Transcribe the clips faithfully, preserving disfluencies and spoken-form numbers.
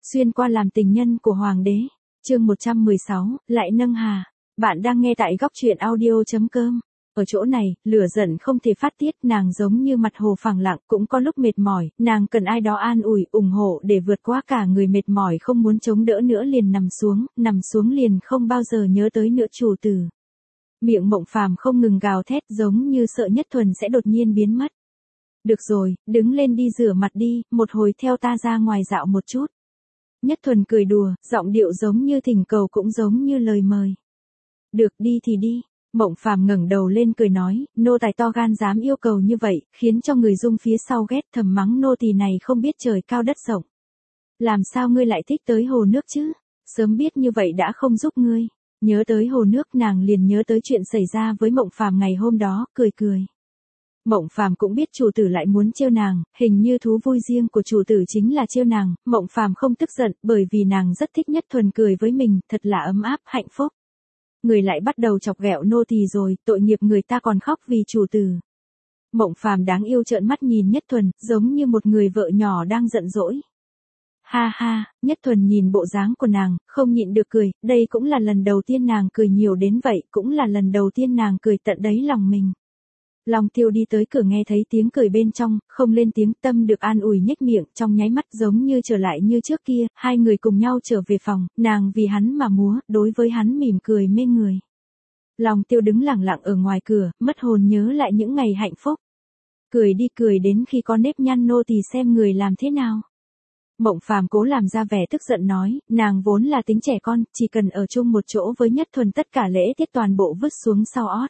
Xuyên qua làm tình nhân của hoàng đế. Chương một trăm mười sáu, lại nâng hà. Bạn đang nghe tại góc truyện audio chấm com. Ở chỗ này, lửa giận không thể phát tiết, nàng giống như mặt hồ phẳng lặng, cũng có lúc mệt mỏi, nàng cần ai đó an ủi, ủng hộ để vượt qua cả người mệt mỏi không muốn chống đỡ nữa liền nằm xuống, nằm xuống liền không bao giờ nhớ tới nữa chủ tử. Miệng Mộng Phàm không ngừng gào thét giống như sợ Nhất Thuần sẽ đột nhiên biến mất. Được rồi, đứng lên đi rửa mặt đi, một hồi theo ta ra ngoài dạo một chút. Nhất Thuần cười đùa, giọng điệu giống như thỉnh cầu cũng giống như lời mời. Được, đi thì đi. Mộng Phàm ngẩng đầu lên cười nói, nô tài to gan dám yêu cầu như vậy, khiến cho người Dung phía sau ghét thầm mắng nô tỳ này không biết trời cao đất rộng. Làm sao ngươi lại thích tới hồ nước chứ? Sớm biết như vậy đã không giúp ngươi. Nhớ tới hồ nước, nàng liền nhớ tới chuyện xảy ra với Mộng Phàm ngày hôm đó, cười cười. Mộng Phàm cũng biết chủ tử lại muốn trêu nàng, hình như thú vui riêng của chủ tử chính là trêu nàng, Mộng Phàm không tức giận, bởi vì nàng rất thích Nhất Thuần cười với mình, thật là ấm áp, hạnh phúc. Người lại bắt đầu chọc ghẹo nô tỳ rồi, tội nghiệp người ta còn khóc vì chủ tử. Mộng Phàm đáng yêu trợn mắt nhìn Nhất Thuần, giống như một người vợ nhỏ đang giận dỗi. Ha ha, Nhất Thuần nhìn bộ dáng của nàng, không nhịn được cười, đây cũng là lần đầu tiên nàng cười nhiều đến vậy, cũng là lần đầu tiên nàng cười tận đáy lòng mình. Long Tiêu đi tới cửa nghe thấy tiếng cười bên trong, không lên tiếng, tâm được an ủi nhếch miệng, trong nháy mắt giống như trở lại như trước kia, hai người cùng nhau trở về phòng, nàng vì hắn mà múa, đối với hắn mỉm cười mê người. Long Tiêu đứng lặng lặng ở ngoài cửa, mất hồn nhớ lại những ngày hạnh phúc. Cười đi cười đến khi có nếp nhăn nô tỳ xem người làm thế nào. Mộng Phàm cố làm ra vẻ tức giận nói, nàng vốn là tính trẻ con, chỉ cần ở chung một chỗ với Nhất Thuần tất cả lễ tiết toàn bộ vứt xuống sau ót.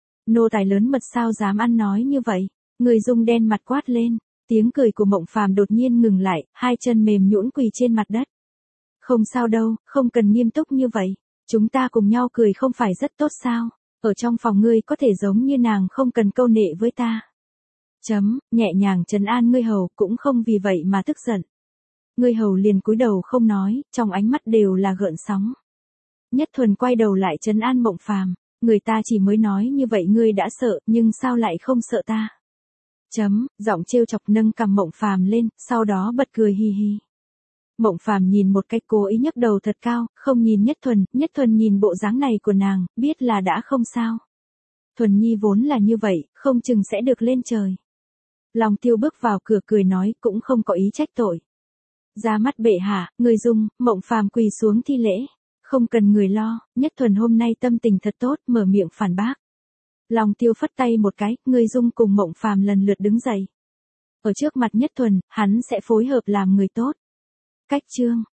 Nô tài lớn mật sao dám ăn nói như vậy? Người Dung đen mặt quát lên, tiếng cười của Mộng Phàm đột nhiên ngừng lại, hai chân mềm nhũn quỳ trên mặt đất. Không sao đâu, không cần nghiêm túc như vậy, chúng ta cùng nhau cười không phải rất tốt sao? Ở trong phòng ngươi có thể giống như nàng không cần câu nệ với ta. Chấm, nhẹ nhàng trấn an ngươi hầu, cũng không vì vậy mà tức giận. Ngươi hầu liền cúi đầu không nói, trong ánh mắt đều là gợn sóng. Nhất Thuần quay đầu lại trấn an Mộng Phàm. Người ta chỉ mới nói như vậy ngươi đã sợ, nhưng sao lại không sợ ta? Chấm, giọng trêu chọc nâng cằm Mộng Phàm lên, sau đó bật cười hi hi. Mộng Phàm nhìn một cách cố ý nhấc đầu thật cao, không nhìn Nhất Thuần, Nhất Thuần nhìn bộ dáng này của nàng, biết là đã không sao. Thuần Nhi vốn là như vậy, không chừng sẽ được lên trời. Long Tiêu bước vào cửa cười nói, cũng không có ý trách tội. Ra mắt bệ hạ, người Dung, Mộng Phàm quỳ xuống thi lễ. Không cần người lo, Nhất Thuần hôm nay tâm tình thật tốt, mở miệng phản bác. Long Tiêu phất tay một cái, người Dung cùng Mộng Phàm lần lượt đứng dậy. Ở trước mặt Nhất Thuần, hắn sẽ phối hợp làm người tốt. Cách chương.